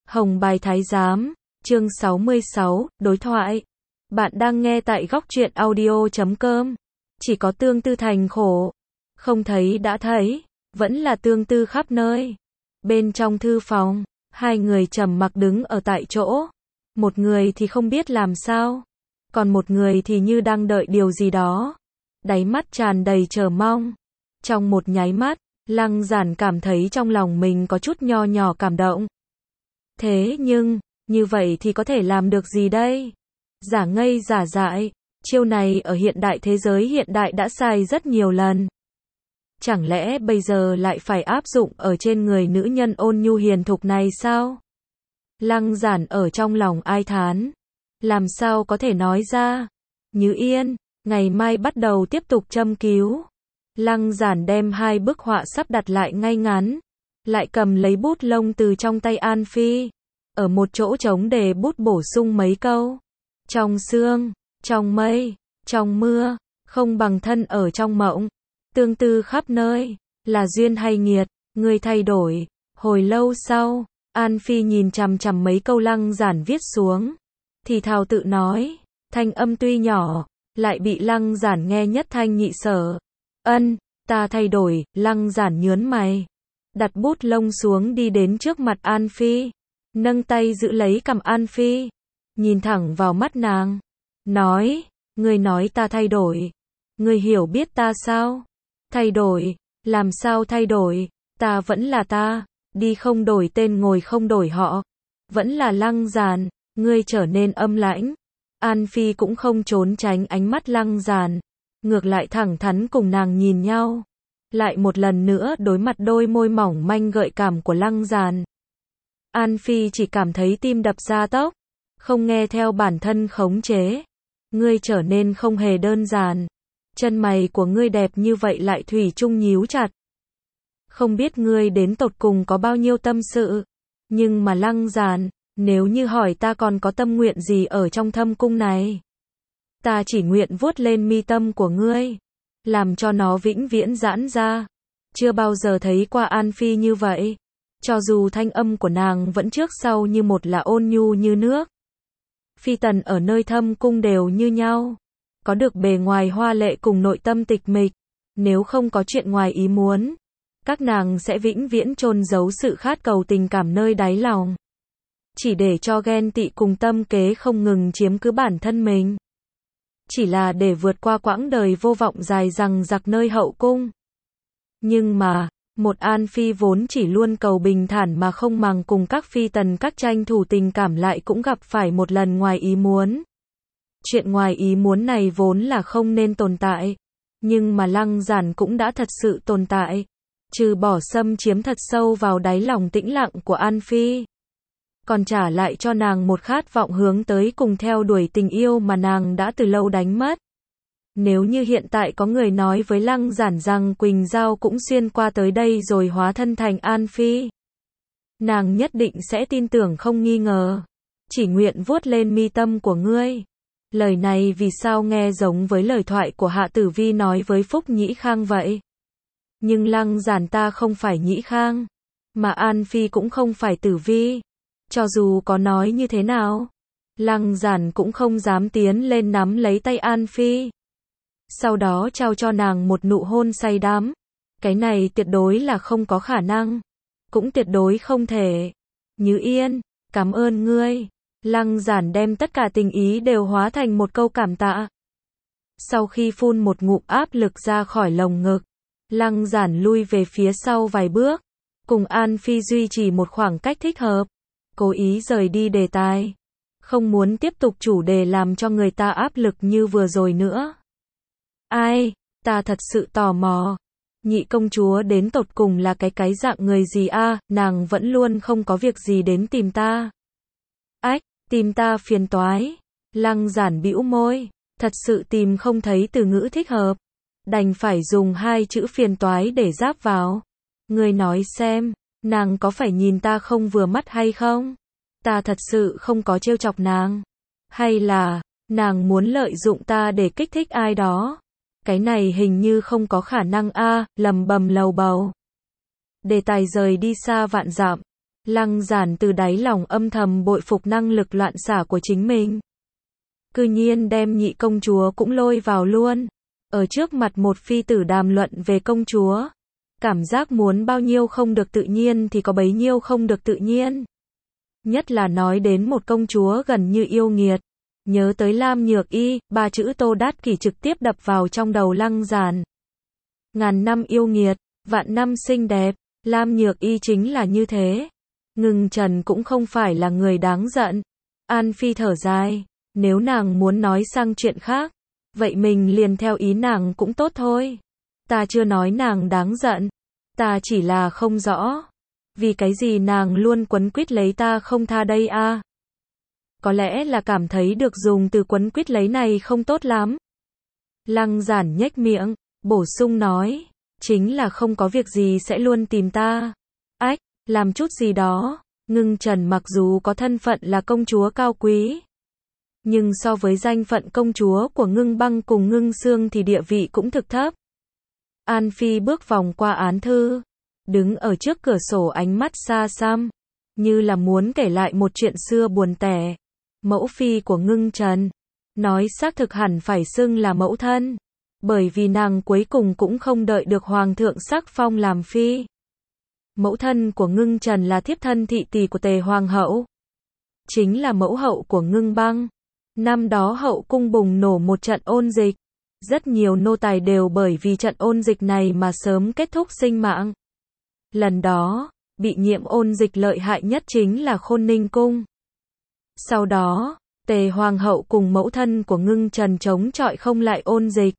Hồng Bài Thái Giám, chương 66, đối thoại. Bạn đang nghe tại góc truyện audio.com. Chỉ có Tương Tư thành khổ. Không thấy đã thấy, vẫn là Tương Tư khắp nơi. Bên trong thư phòng, hai người trầm mặc đứng ở tại chỗ. Một người thì không biết làm sao, còn một người thì như đang đợi điều gì đó. Đáy mắt tràn đầy chờ mong. Trong một nháy mắt, Lăng Giản cảm thấy trong lòng mình có chút nho nhỏ cảm động. Thế nhưng, như vậy thì có thể làm được gì đây? Giả ngây giả dại, chiêu này ở hiện đại thế giới hiện đại đã xài rất nhiều lần. Chẳng lẽ bây giờ lại phải áp dụng ở trên người nữ nhân ôn nhu hiền thục này sao? Lăng Giản ở trong lòng ai thán. Làm sao có thể nói ra? Như Yên, ngày mai bắt đầu tiếp tục châm cứu. Lăng Giản đem hai bức họa sắp đặt lại ngay ngắn. Lại cầm lấy bút lông từ trong tay An Phi. Ở một chỗ trống để bút bổ sung mấy câu. Trong sương, trong mây, trong mưa, không bằng thân ở trong mộng. Tương tư khắp nơi, là duyên hay nghiệt, người thay đổi. Hồi lâu sau, An Phi nhìn chằm chằm mấy câu Lăng Giản viết xuống. Thì thào tự nói, thanh âm tuy nhỏ, lại bị Lăng Giản nghe nhất thanh nhị sở. Ta thay đổi. Lăng Giản nhớn mày. Đặt bút lông xuống đi đến trước mặt An Phi. Nâng tay giữ lấy cằm An Phi. Nhìn thẳng vào mắt nàng. Nói, ngươi nói ta thay đổi. Ngươi hiểu biết ta sao? Thay đổi, làm sao thay đổi? Ta vẫn là ta, đi không đổi tên ngồi không đổi họ. Vẫn là Lăng Giản, ngươi trở nên âm lãnh. An Phi cũng không trốn tránh ánh mắt Lăng Giản. Ngược lại thẳng thắn cùng nàng nhìn nhau. Lại một lần nữa đối mặt đôi môi mỏng manh gợi cảm của Lăng Giản. An Phi chỉ cảm thấy tim đập ra tốc. Không nghe theo bản thân khống chế. Ngươi trở nên không hề đơn giản. Chân mày của ngươi đẹp như vậy lại thủy chung nhíu chặt. Không biết ngươi đến tột cùng có bao nhiêu tâm sự. Nhưng mà Lăng Giản, nếu như hỏi ta còn có tâm nguyện gì ở trong thâm cung này. Ta chỉ nguyện vuốt lên mi tâm của ngươi. Làm cho nó vĩnh viễn giãn ra. Chưa bao giờ thấy qua An Phi như vậy. Cho dù thanh âm của nàng vẫn trước sau như một là ôn nhu như nước. Phi tần ở nơi thâm cung đều như nhau. Có được bề ngoài hoa lệ cùng nội tâm tịch mịch. Nếu không có chuyện ngoài ý muốn. Các nàng sẽ vĩnh viễn chôn giấu sự khát cầu tình cảm nơi đáy lòng. Chỉ để cho ghen tị cùng tâm kế không ngừng chiếm cứ bản thân mình. Chỉ là để vượt qua quãng đời vô vọng dài dằng dặc nơi hậu cung. Nhưng mà, một An Phi vốn chỉ luôn cầu bình thản mà không màng cùng các phi tần các tranh thủ tình cảm lại cũng gặp phải một lần ngoài ý muốn. Chuyện ngoài ý muốn này vốn là không nên tồn tại. Nhưng mà Lăng Giản cũng đã thật sự tồn tại. Trừ bỏ xâm chiếm thật sâu vào đáy lòng tĩnh lặng của An Phi. Còn trả lại cho nàng một khát vọng hướng tới cùng theo đuổi tình yêu mà nàng đã từ lâu đánh mất. Nếu như hiện tại có người nói với Lăng Giản rằng Quỳnh Giao cũng xuyên qua tới đây rồi hóa thân thành An Phi. Nàng nhất định sẽ tin tưởng không nghi ngờ. Chỉ nguyện vuốt lên mi tâm của ngươi. Lời này vì sao nghe giống với lời thoại của Hạ Tử Vi nói với Phúc Nhĩ Khang vậy? Nhưng Lăng Giản ta không phải Nhĩ Khang. Mà An Phi cũng không phải Tử Vi. Cho dù có nói như thế nào, Lăng Giản cũng không dám tiến lên nắm lấy tay An Phi. Sau đó trao cho nàng một nụ hôn say đắm. Cái này tuyệt đối là không có khả năng. Cũng tuyệt đối không thể. Như Yên, cảm ơn ngươi. Lăng Giản đem tất cả tình ý đều hóa thành một câu cảm tạ. Sau khi phun một ngụm áp lực ra khỏi lồng ngực, Lăng Giản lui về phía sau vài bước. Cùng An Phi duy trì một khoảng cách thích hợp. Cố ý rời đi đề tài. Không muốn tiếp tục chủ đề làm cho người ta áp lực như vừa rồi nữa. Ai, ta thật sự tò mò. Nhị công chúa đến tột cùng là cái dạng người gì a? Nàng vẫn luôn không có việc gì đến tìm ta. Ách, tìm ta phiền toái. Lăng Giản bĩu môi. Thật sự tìm không thấy từ ngữ thích hợp. Đành phải dùng hai chữ phiền toái để giáp vào. Ngươi nói xem. Nàng có phải nhìn ta không vừa mắt hay không? Ta thật sự không có trêu chọc nàng. Hay là, nàng muốn lợi dụng ta để kích thích ai đó? Cái này hình như không có khả năng a, lầm bầm lầu bầu. Đề tài rời đi xa vạn dặm. Lăng Giản từ đáy lòng âm thầm bội phục năng lực loạn xả của chính mình. Cư nhiên đem nhị công chúa cũng lôi vào luôn. Ở trước mặt một phi tử đàm luận về công chúa. Cảm giác muốn bao nhiêu không được tự nhiên thì có bấy nhiêu không được tự nhiên. Nhất là nói đến một công chúa gần như yêu nghiệt. Nhớ tới Lam Nhược Y, ba chữ Tô Đát Kỷ trực tiếp đập vào trong đầu Lăng Giản. Ngàn năm yêu nghiệt, vạn năm xinh đẹp, Lam Nhược Y chính là như thế. Ngưng Trần cũng không phải là người đáng giận. An Phi thở dài, nếu nàng muốn nói sang chuyện khác, vậy mình liền theo ý nàng cũng tốt thôi. Ta chưa nói nàng đáng giận, ta chỉ là không rõ. Vì cái gì nàng luôn quấn quýt lấy ta không tha đây a? Có lẽ là cảm thấy được dùng từ quấn quýt lấy này không tốt lắm. Lăng Giản nhếch miệng, bổ sung nói, chính là không có việc gì sẽ luôn tìm ta. Ách, làm chút gì đó. Ngưng Trần mặc dù có thân phận là công chúa cao quý, nhưng so với danh phận công chúa của Ngưng Băng cùng Ngưng Xương thì địa vị cũng thực thấp. An Phi bước vòng qua án thư, đứng ở trước cửa sổ ánh mắt xa xăm, như là muốn kể lại một chuyện xưa buồn tẻ. Mẫu phi của Ngưng Trần, nói xác thực hẳn phải xưng là mẫu thân, bởi vì nàng cuối cùng cũng không đợi được hoàng thượng sắc phong làm phi. Mẫu thân của Ngưng Trần là thiếp thân thị tỳ của Tề Hoàng hậu, chính là mẫu hậu của Ngưng Băng. Năm đó hậu cung bùng nổ một trận ôn dịch, rất nhiều nô tài đều bởi vì trận ôn dịch này mà sớm kết thúc sinh mạng. Lần đó, bị nhiễm ôn dịch lợi hại nhất chính là Khôn Ninh cung. Sau đó, Tề Hoàng hậu cùng mẫu thân của Ngưng Trần chống chọi không lại ôn dịch.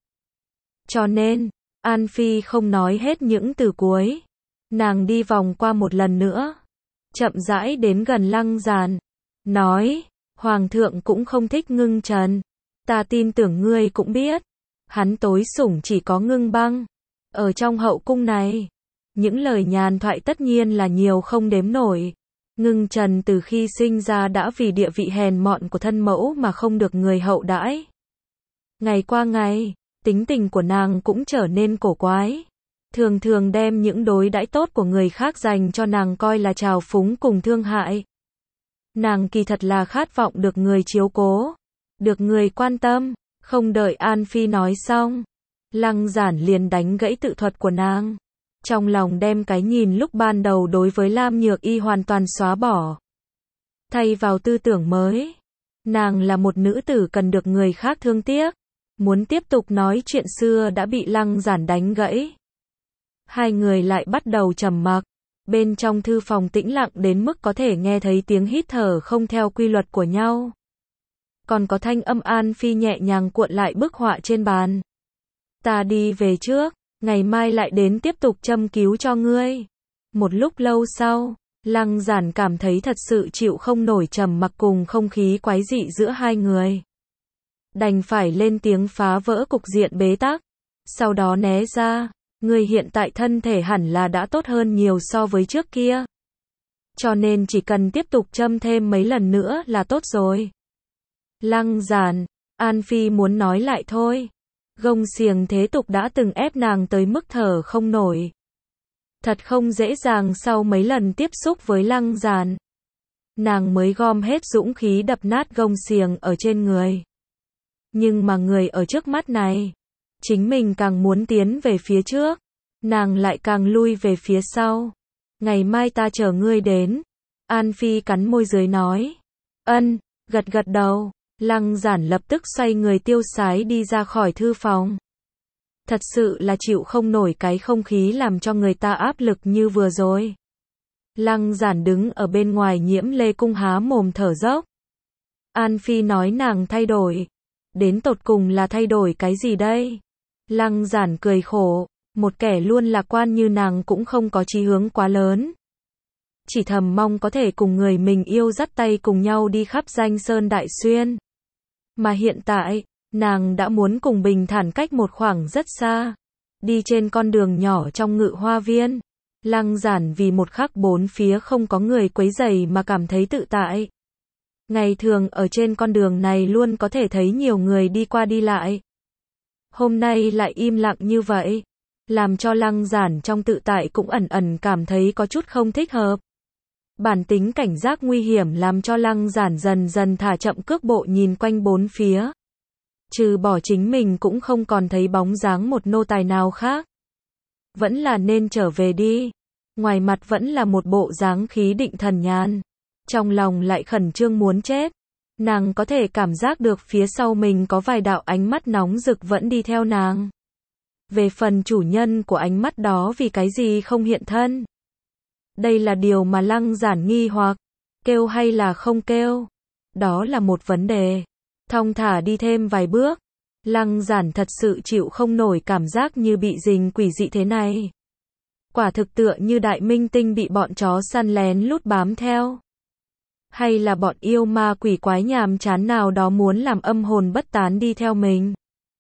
Cho nên, An Phi không nói hết những từ cuối. Nàng đi vòng qua một lần nữa, chậm rãi đến gần Lăng Giản, nói, Hoàng thượng cũng không thích Ngưng Trần. Ta tin tưởng ngươi cũng biết, hắn tối sủng chỉ có Ngưng Băng. Ở trong hậu cung này, những lời nhàn thoại tất nhiên là nhiều không đếm nổi. Ngưng Trần từ khi sinh ra đã vì địa vị hèn mọn của thân mẫu mà không được người hậu đãi. Ngày qua ngày, tính tình của nàng cũng trở nên cổ quái. Thường thường đem những đối đãi tốt của người khác dành cho nàng coi là trào phúng cùng thương hại. Nàng kỳ thật là khát vọng được người chiếu cố, được người quan tâm. Không đợi An Phi nói xong, Lăng Giản liền đánh gãy tự thuật của nàng. Trong lòng đem cái nhìn lúc ban đầu đối với Lam Nhược Y hoàn toàn xóa bỏ, thay vào tư tưởng mới. Nàng là một nữ tử cần được người khác thương tiếc. Muốn tiếp tục nói chuyện xưa đã bị Lăng Giản đánh gãy. Hai người lại bắt đầu trầm mặc. Bên trong thư phòng tĩnh lặng đến mức có thể nghe thấy tiếng hít thở không theo quy luật của nhau. Còn có thanh âm An Phi nhẹ nhàng cuộn lại bức họa trên bàn. Ta đi về trước, ngày mai lại đến tiếp tục châm cứu cho ngươi. Một lúc lâu sau, Lăng Giản cảm thấy thật sự chịu không nổi trầm mặc cùng không khí quái dị giữa hai người. Đành phải lên tiếng phá vỡ cục diện bế tắc. Sau đó né ra, ngươi hiện tại thân thể hẳn là đã tốt hơn nhiều so với trước kia. Cho nên chỉ cần tiếp tục châm thêm mấy lần nữa là tốt rồi. Lăng Giản, An Phi muốn nói lại thôi. Gông xiềng thế tục đã từng ép nàng tới mức thở không nổi. Thật không dễ dàng sau mấy lần tiếp xúc với Lăng Giản. Nàng mới gom hết dũng khí đập nát gông xiềng ở trên người. Nhưng mà người ở trước mắt này, chính mình càng muốn tiến về phía trước, nàng lại càng lui về phía sau. Ngày mai ta chờ ngươi đến. An Phi cắn môi dưới nói. Ân, gật gật đầu. Lăng Giản lập tức xoay người tiêu sái đi ra khỏi thư phòng. Thật sự là chịu không nổi cái không khí làm cho người ta áp lực như vừa rồi. Lăng Giản đứng ở bên ngoài Nhiễm Lê cung há mồm thở dốc. An Phi nói nàng thay đổi. Đến tột cùng là thay đổi cái gì đây? Lăng Giản cười khổ, một kẻ luôn lạc quan như nàng cũng không có chí hướng quá lớn. Chỉ thầm mong có thể cùng người mình yêu dắt tay cùng nhau đi khắp danh sơn đại xuyên. Mà hiện tại, nàng đã muốn cùng bình thản cách một khoảng rất xa. Đi trên con đường nhỏ trong Ngự Hoa Viên. Lăng Giản vì một khắc bốn phía không có người quấy rầy mà cảm thấy tự tại. Ngày thường ở trên con đường này luôn có thể thấy nhiều người đi qua đi lại. Hôm nay lại im lặng như vậy, làm cho Lăng Giản trong tự tại cũng ẩn ẩn cảm thấy có chút không thích hợp. Bản tính cảnh giác nguy hiểm làm cho Lăng Giản dần dần thả chậm cước bộ nhìn quanh bốn phía. Trừ bỏ chính mình cũng không còn thấy bóng dáng một nô tài nào khác. Vẫn là nên trở về đi. Ngoài mặt vẫn là một bộ dáng khí định thần nhàn. Trong lòng lại khẩn trương muốn chết. Nàng có thể cảm giác được phía sau mình có vài đạo ánh mắt nóng rực vẫn đi theo nàng. Về phần chủ nhân của ánh mắt đó vì cái gì không hiện thân. Đây là điều mà Lăng Giản nghi hoặc. Kêu hay là không kêu? Đó là một vấn đề. Thong thả đi thêm vài bước. Lăng Giản thật sự chịu không nổi cảm giác như bị rình quỷ dị thế này. Quả thực tựa như đại minh tinh bị bọn chó săn lén lút bám theo. Hay là bọn yêu ma quỷ quái nhàm chán nào đó muốn làm âm hồn bất tán đi theo mình.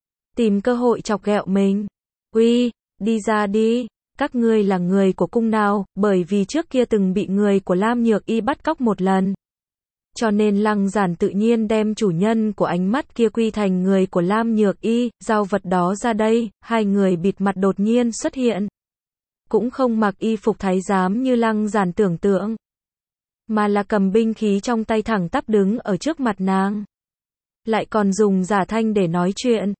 Tìm cơ hội chọc ghẹo mình. Uy, đi ra đi. Các ngươi là người của cung nào, bởi vì trước kia từng bị người của Lam Nhược Y bắt cóc một lần. Cho nên Lăng Giản tự nhiên đem chủ nhân của ánh mắt kia quy thành người của Lam Nhược Y, giao vật đó ra đây, hai người bịt mặt đột nhiên xuất hiện. Cũng không mặc y phục thái giám như Lăng Giản tưởng tượng, mà là cầm binh khí trong tay thẳng tắp đứng ở trước mặt nàng. Lại còn dùng giả thanh để nói chuyện.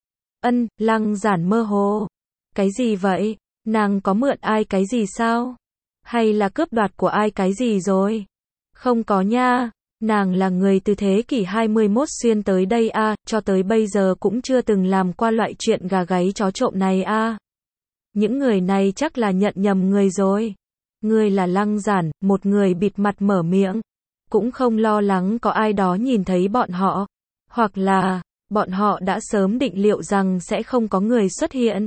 Lăng Giản mơ hồ. Cái gì vậy? Nàng có mượn ai cái gì sao? Hay là cướp đoạt của ai cái gì rồi? Không có nha. Nàng là người từ thế kỷ 21 xuyên tới đây a, cho tới bây giờ cũng chưa từng làm qua loại chuyện gà gáy chó trộm này a. Những người này chắc là nhận nhầm người rồi. Ngươi là Lăng Giản, một người bịt mặt mở miệng. Cũng không lo lắng có ai đó nhìn thấy bọn họ. Hoặc là, bọn họ đã sớm định liệu rằng sẽ không có người xuất hiện.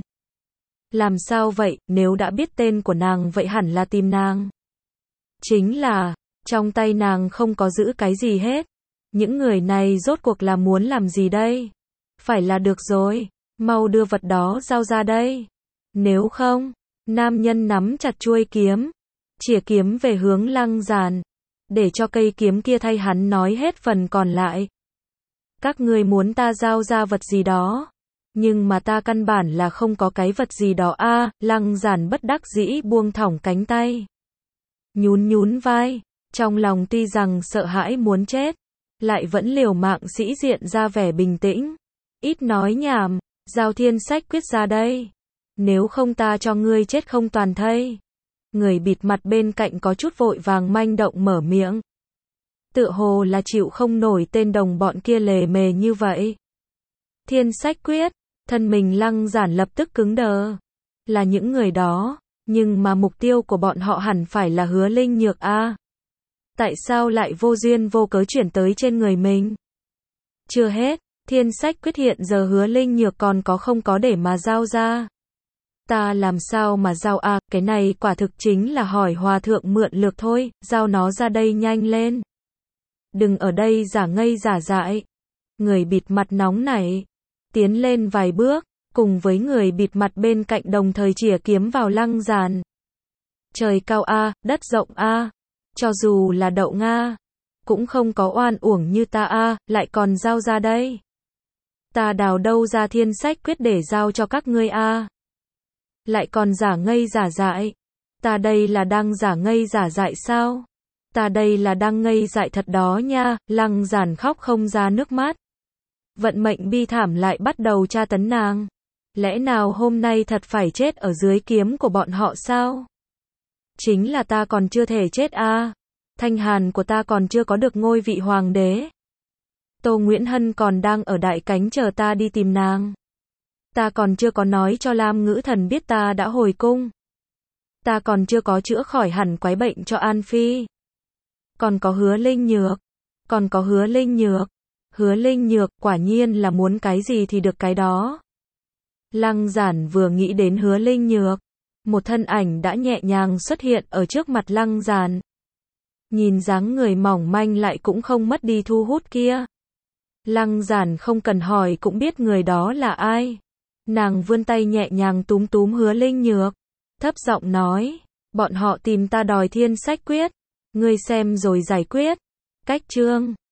Làm sao vậy, nếu đã biết tên của nàng vậy hẳn là tìm nàng. Chính là, trong tay nàng không có giữ cái gì hết. Những người này rốt cuộc là muốn làm gì đây? Phải là được rồi, mau đưa vật đó giao ra đây. Nếu không, nam nhân nắm chặt chuôi kiếm, chĩa kiếm về hướng Lăng Giản, để cho cây kiếm kia thay hắn nói hết phần còn lại. Các ngươi muốn ta giao ra vật gì đó, nhưng mà ta căn bản là không có cái vật gì đó a. Lăng Giản bất đắc dĩ buông thõng cánh tay, nhún vai, trong lòng tuy rằng sợ hãi muốn chết, lại vẫn liều mạng sĩ diện ra vẻ bình tĩnh. Ít nói nhảm, giao thiên sách quyết ra đây. Nếu không ta cho ngươi chết không toàn thây. Người bịt mặt bên cạnh có chút vội vàng manh động mở miệng. Tựa hồ là chịu không nổi tên đồng bọn kia lề mề như vậy. Thiên sách quyết, thân mình Lăng Giản lập tức cứng đờ. Là những người đó, nhưng mà mục tiêu của bọn họ hẳn phải là Hứa Linh Nhược a. Tại sao lại vô duyên vô cớ chuyển tới trên người mình? Chưa hết, thiên sách quyết hiện giờ Hứa Linh Nhược còn có không có để mà giao ra. Ta làm sao mà giao a, cái này quả thực chính là hỏi hòa thượng mượn lược thôi, giao nó ra đây nhanh lên. Đừng ở đây giả ngây giả dại. Người bịt mặt nóng nảy, tiến lên vài bước, cùng với người bịt mặt bên cạnh đồng thời chĩa kiếm vào Lăng Giản. Trời cao a, đất rộng a, cho dù là đậu Nga, cũng không có oan uổng như ta a, lại còn giao ra đây. Ta đào đâu ra thiên sách quyết để giao cho các ngươi a? Lại còn giả ngây giả dại. Ta đây là đang giả ngây giả dại sao? Ta đây là đang ngây dại thật đó nha. Lăng Giản khóc không ra nước mắt. Vận mệnh bi thảm lại bắt đầu tra tấn nàng. Lẽ nào hôm nay thật phải chết ở dưới kiếm của bọn họ sao? Chính là ta còn chưa thể chết a. Thanh hàn của ta còn chưa có được ngôi vị hoàng đế. Tô Nguyễn Hân còn đang ở Đại Cánh chờ ta đi tìm nàng. Ta còn chưa có nói cho Lam Ngữ Thần biết ta đã hồi cung. Ta còn chưa có chữa khỏi hẳn quái bệnh cho An Phi. Còn có Hứa Linh Nhược. Còn có Hứa Linh Nhược. Hứa Linh Nhược quả nhiên là muốn cái gì thì được cái đó. Lăng Giản vừa nghĩ đến Hứa Linh Nhược, một thân ảnh đã nhẹ nhàng xuất hiện ở trước mặt Lăng Giản. Nhìn dáng người mỏng manh lại cũng không mất đi thu hút kia. Lăng Giản không cần hỏi cũng biết người đó là ai. Nàng vươn tay nhẹ nhàng túm túm Hứa Linh Nhược, thấp giọng nói, bọn họ tìm ta đòi thiên sách quyết, ngươi xem rồi giải quyết. Cách chương